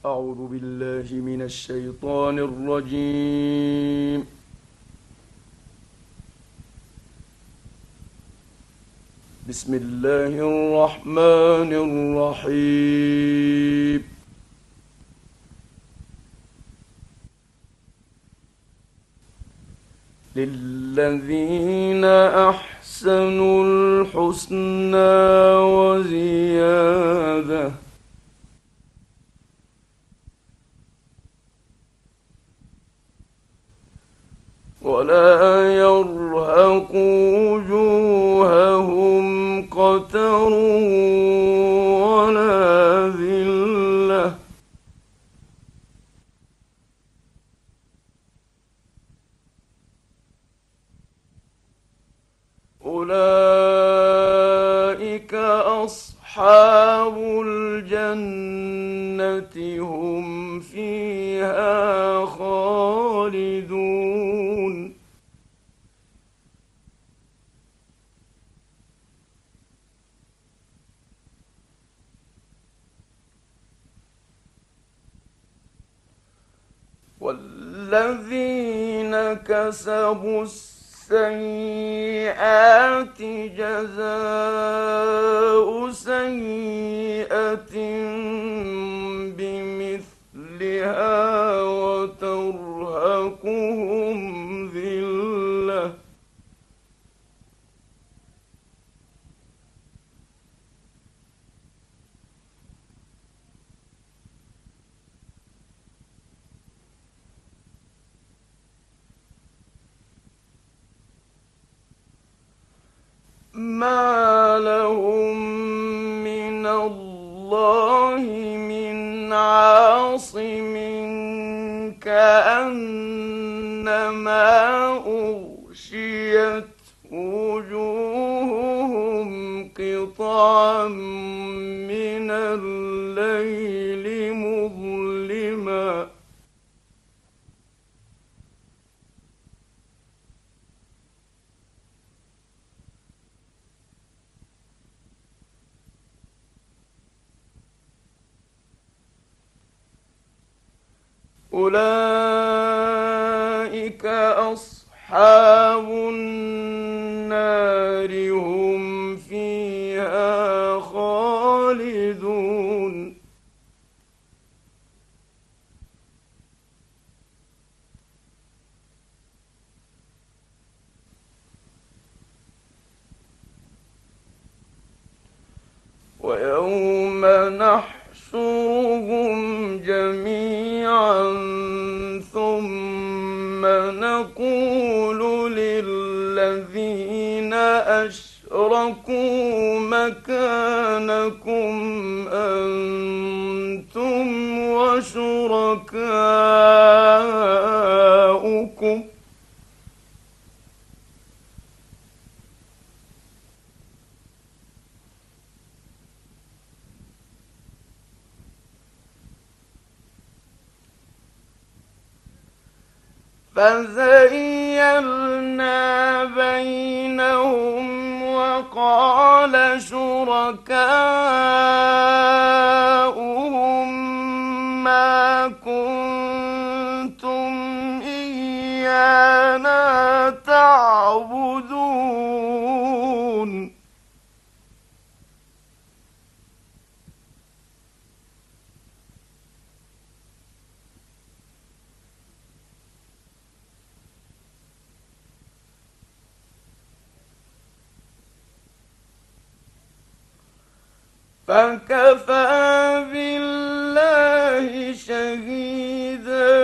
أعوذ بالله من الشيطان الرجيم. بسم الله الرحمن الرحيم. للذين أحسنوا الحسنى وزيادة ولا يرهق وجوههم قتر ولا ذلة أولئك أصحاب الجنة هم فيها خالدون. والذين كسبوا السيئات جزاء سيئة بمثلها وترهقهم ذلة ما لهم من الله من عاصم كأنما أغشيت وجوههم قطعا من الليل مظلما أولئك أصحاب النار هم فيها خالدون. ويوم نحشرهم جميعا ثم نقول للذين أشركوا مكانكم أنتم وشركاؤكم فزيّلنا بينهم وقال شركاؤهم ما كنتم إيانا تعبدون فكفى بالله شهيدا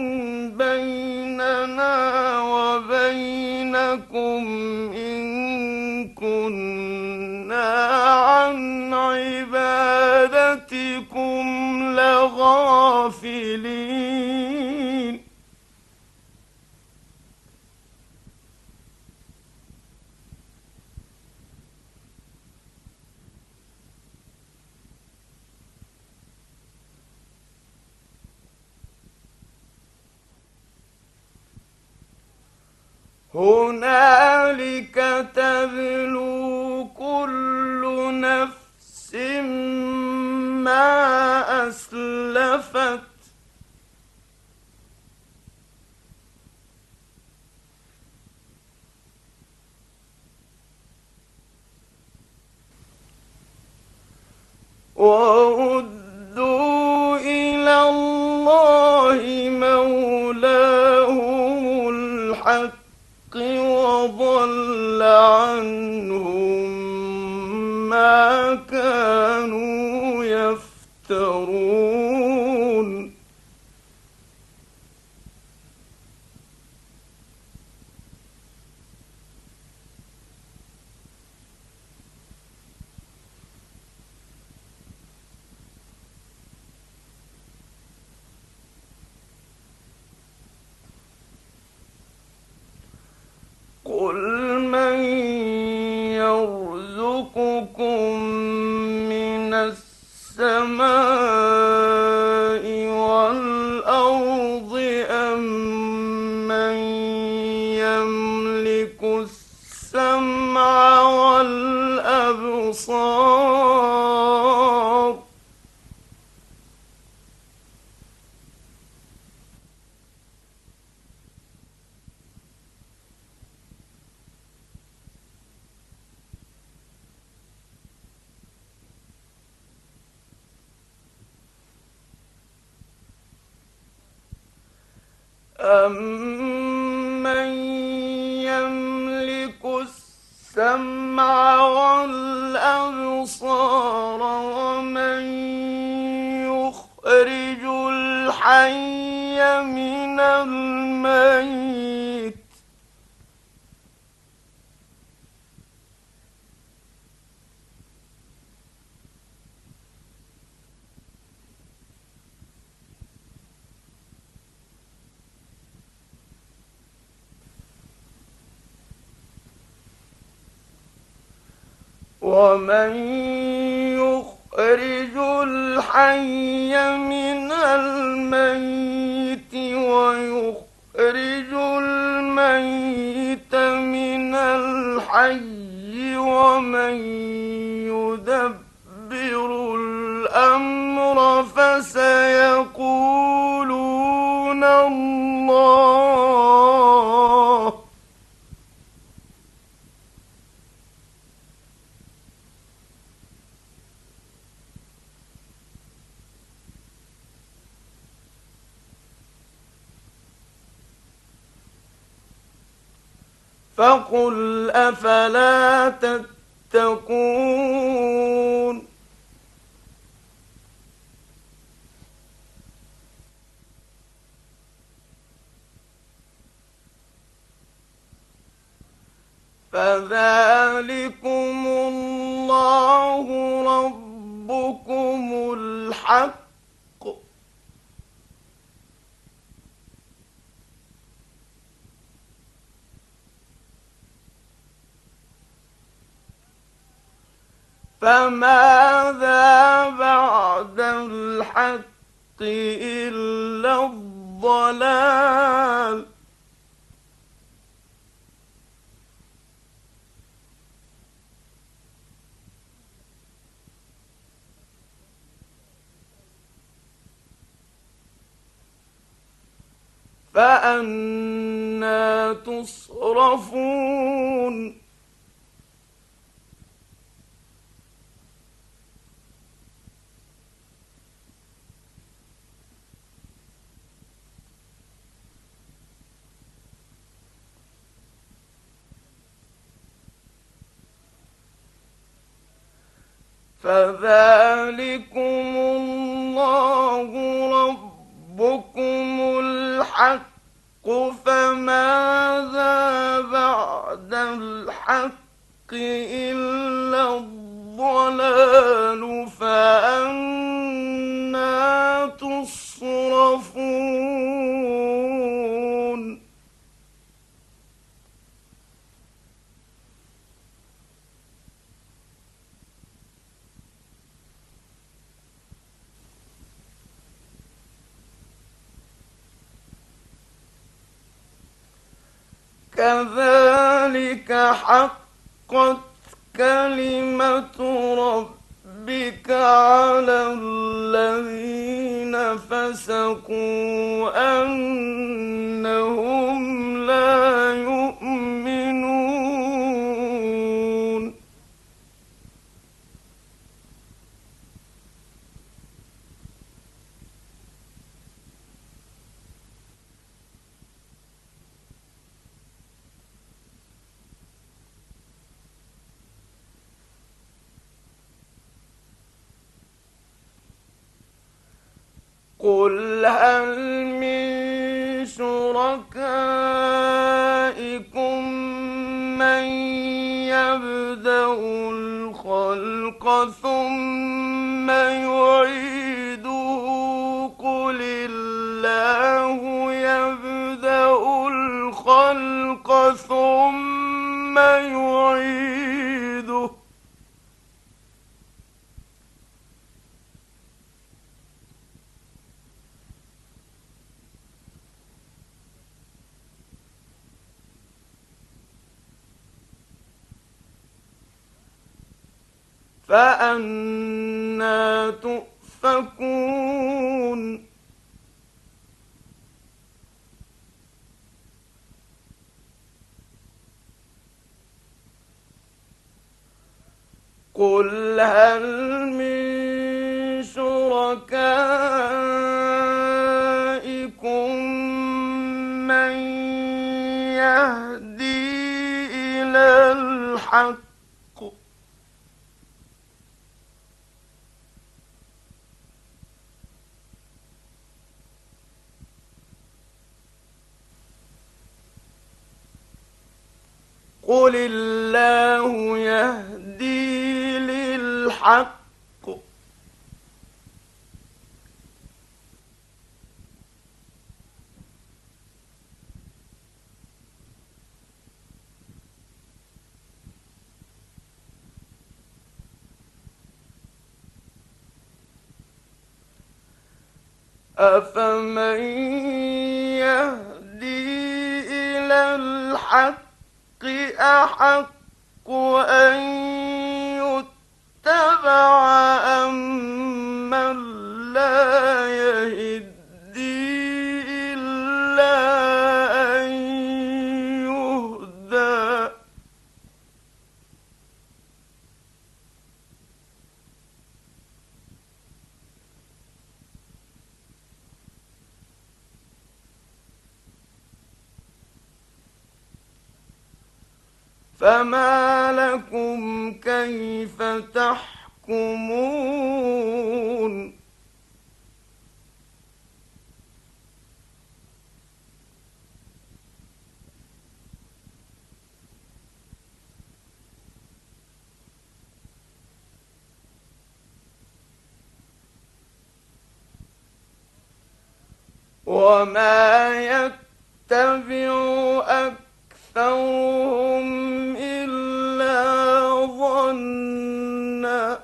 بيننا وبينكم إن كنا عن عبادتكم لغافلين. هنالك تبلو كل نفس ما أسلفت وازلفت وردوا إلى الله مولاهم الحق وضل عنهم ما كانوا يفترون قل من يرزقكم من السماء والأرض أم من يملك السمع والأبصار أَمَّن يَمْلِكُ السَّمْعَ وَالْأَبْصَارَ وَمَن يُخْرِجُ الْحَيَّ مِنَ الْمَيِّتِ ومن يخرج الحي من الميت ويخرج الميت من الحي ومن يدبر الأمر فسيقولون الله فقل أفلا تتقون فذلكم الله ربكم الحق فماذا بعد الحق إلا الضلال فأنى تصرفون فذلكم الله ربكم الحق فماذا بعد الحق إلا الضلال فأنى تصرفون كذلك حقت كلمة ربك على الذين فسقوا أنهم لا يؤمنون قل هل من شركائكم من يبدأ الخلق ثم يعيده قل الله يبدأ الخلق ثم يعيده فأنى تؤفكون قل هل من شركائكم من يهدي إلى الحق قل الله يهدي للحق أفمن يهدي إلى الحق أحق أن يتبع أمن لا يهدي إلا أن يهدى فما لكم كيف تحكمون وما يتبع أكثرهم إلا ظنا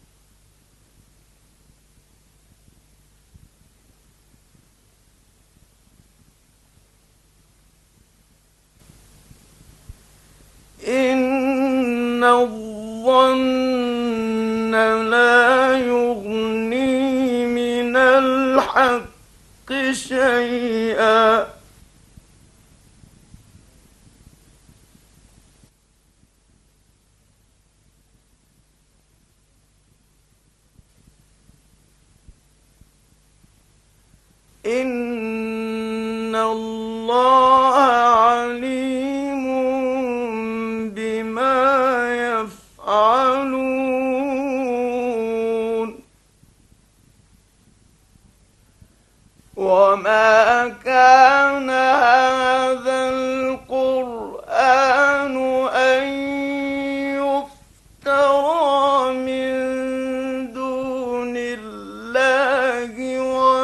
إن الظن لا يغني من الحق شيئا إن الله عليم بما يفعلون وما كان هذا القرآن أن يفترى من دون الله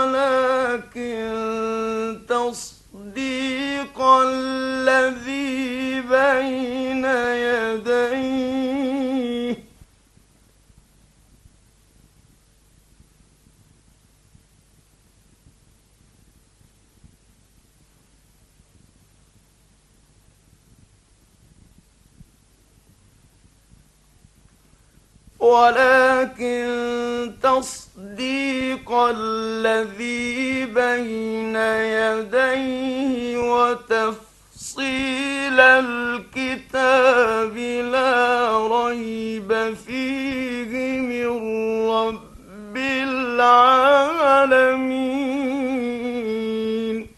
ولكن تصديق الذي بين يديه ولكن تصديق الذي بين يديه وتفصيل الكتاب لا ريب فيه من رب العالمين.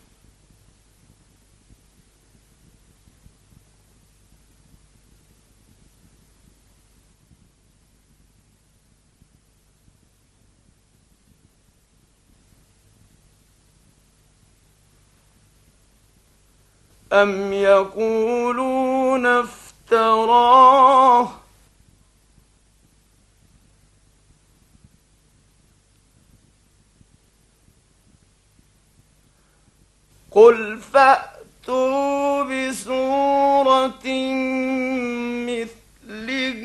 أم يقولون افتراه قل فأتوا بسورة مثله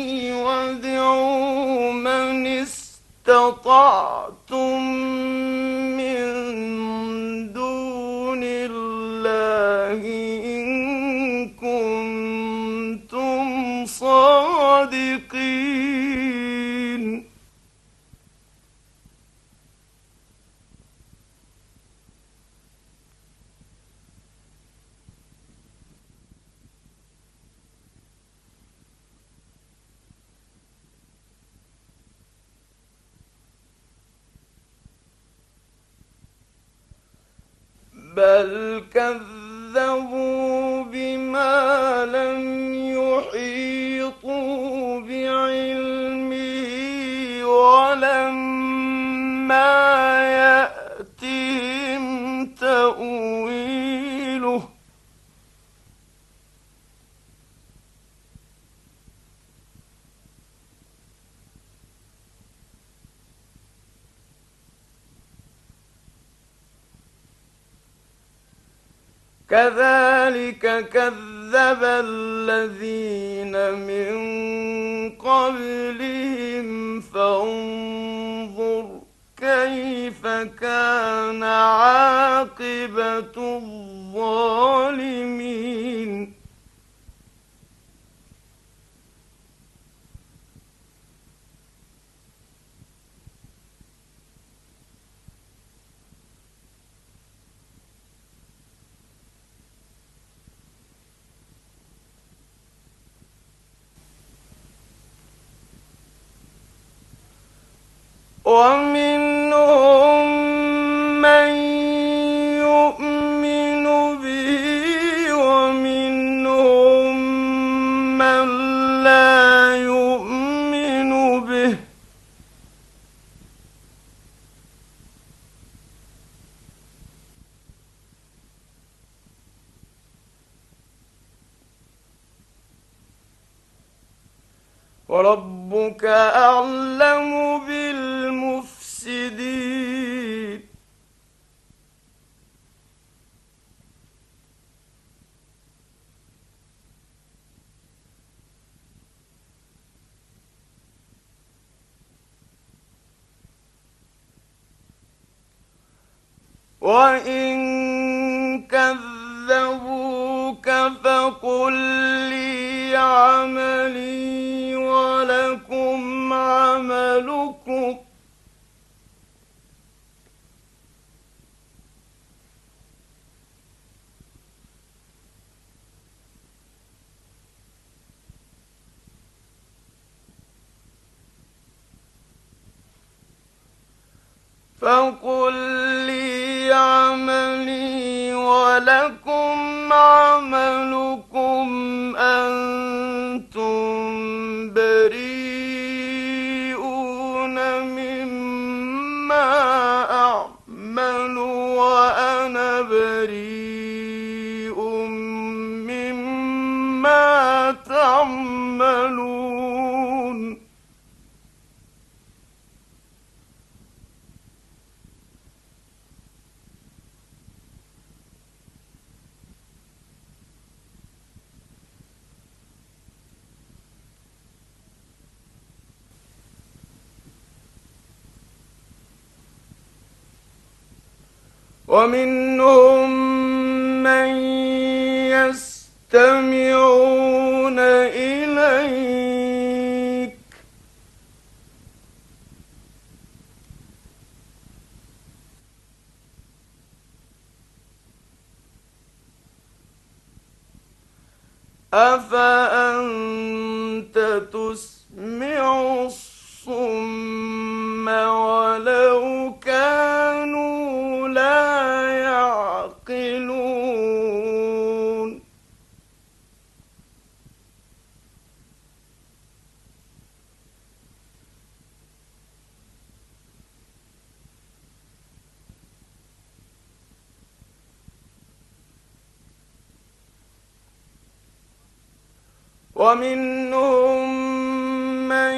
وادعوا من استطعتم من دون الله إن كنتم صادقين. بل كذبوا بما لم يحيطوا بعلمه ولما يأتهم تأويله كذلك كذب الذين من قبلهم فانظر كيف كان عاقبة الظالمين. ومنهم من يؤمن به ومنهم من لا يؤمن به وربك أعلم بالمفسدين. وإن كذبوك فقل لي عملي ولكم عملكم فقل لي عملي ولكم عملكم أنتم بريئون مما أعمل وأنا بريء مما تعملون. ومنهم من يستمعون إليك أفأنت تسمع الصم ولو كانوا لا يعقلون ومنهم من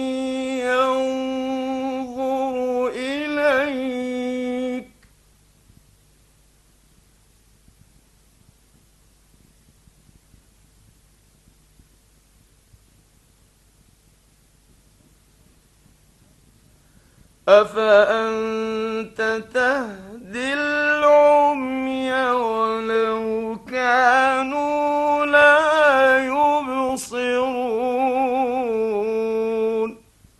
ينظر إليك أفأنت تهدي العمي ولو كانوا لا يبصرون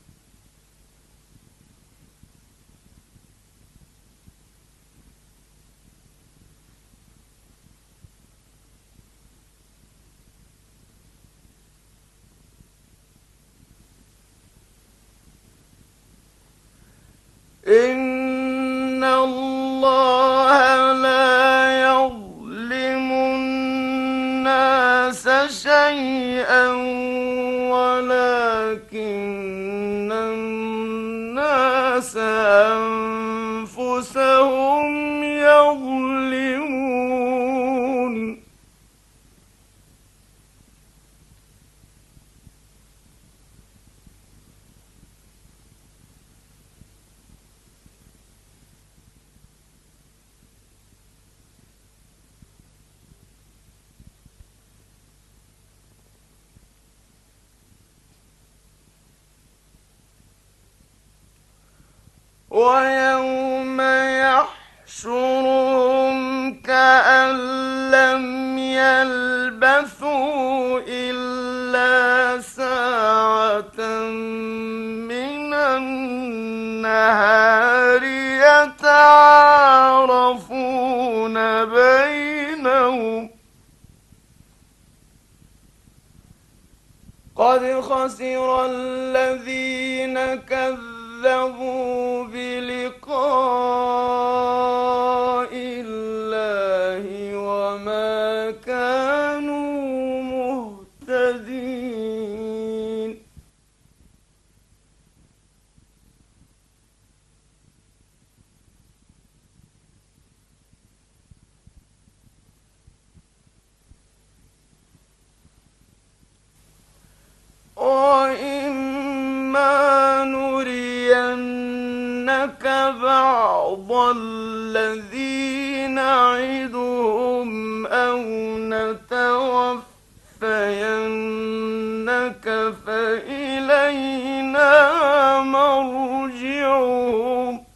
إن الله لا يظلم الناس شيئا ولكن الناس أنفسهم يظلمون ويوم يحشرهم كأن لم يلبثوا إلا ساعة من النهار يتعارفون بينهم قد خسر الذين كذبوا بلقاء الله وما كانوا مهتدين وإما نرينك بعض الذي نعدهم أو نتوفينك فإلينا مرجعهم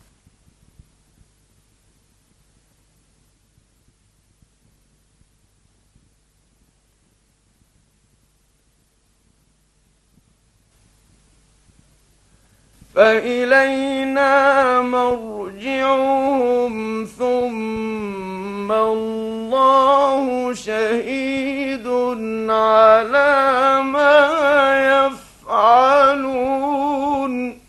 ثم الله شهيد على ما يفعلون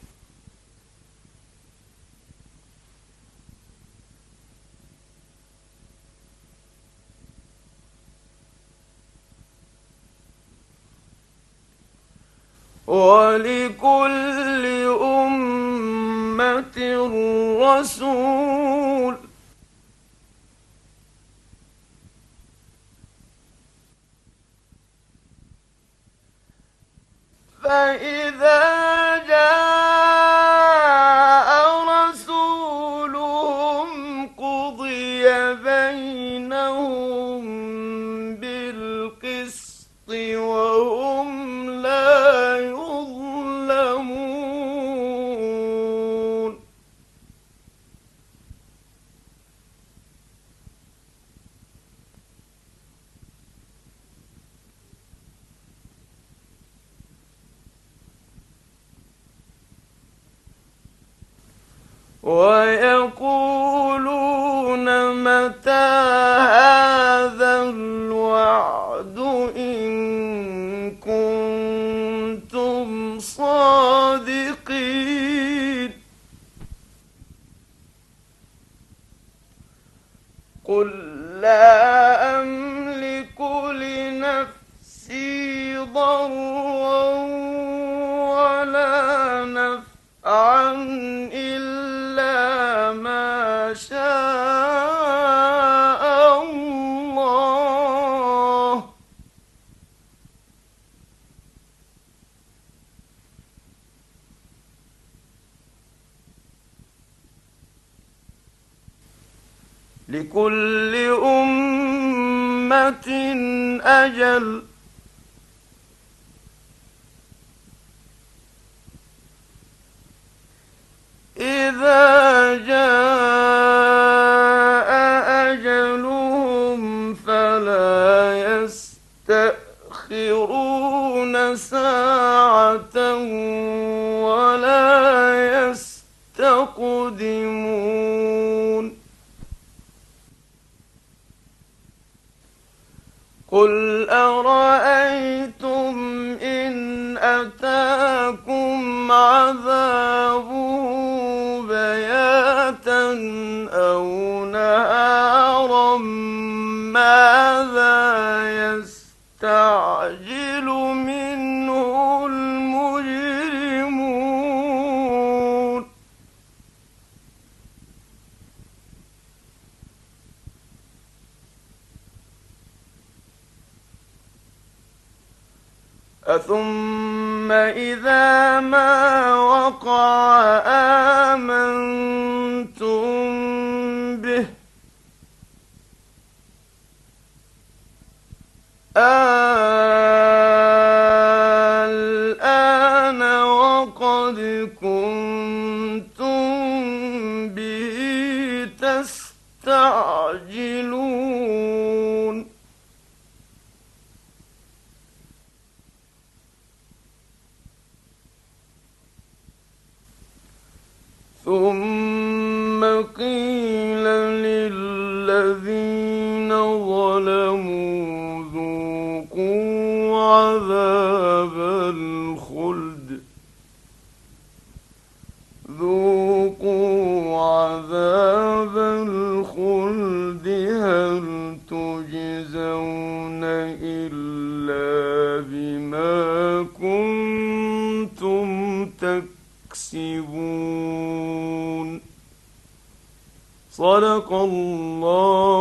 ولكل أمة رسول فإذا جاء رسولهم قضي بينهم بالقسط وهم لا يظلمون ويقولون متى هذا الوعد إن قل لا أملك لنفسي ضرا ولا نفعا إلا ما شاء الله. لكل أمة أجل، إذا جاء أجلهم فلا يستأخرون ساعة ولا يستقدمون. قل أرأيتم إن أتاكم عذابه بياتا أو نهارا ماذا يستعجل منه المجرمون. أثم إذا ما وقع آمنتم به الآن وقد كنتم به تستعجلون. ثم قيل للذين ظلموا ذوقوا عذاب الخلد هل تجزون إلا بما كنتم تكسبون. صدق الله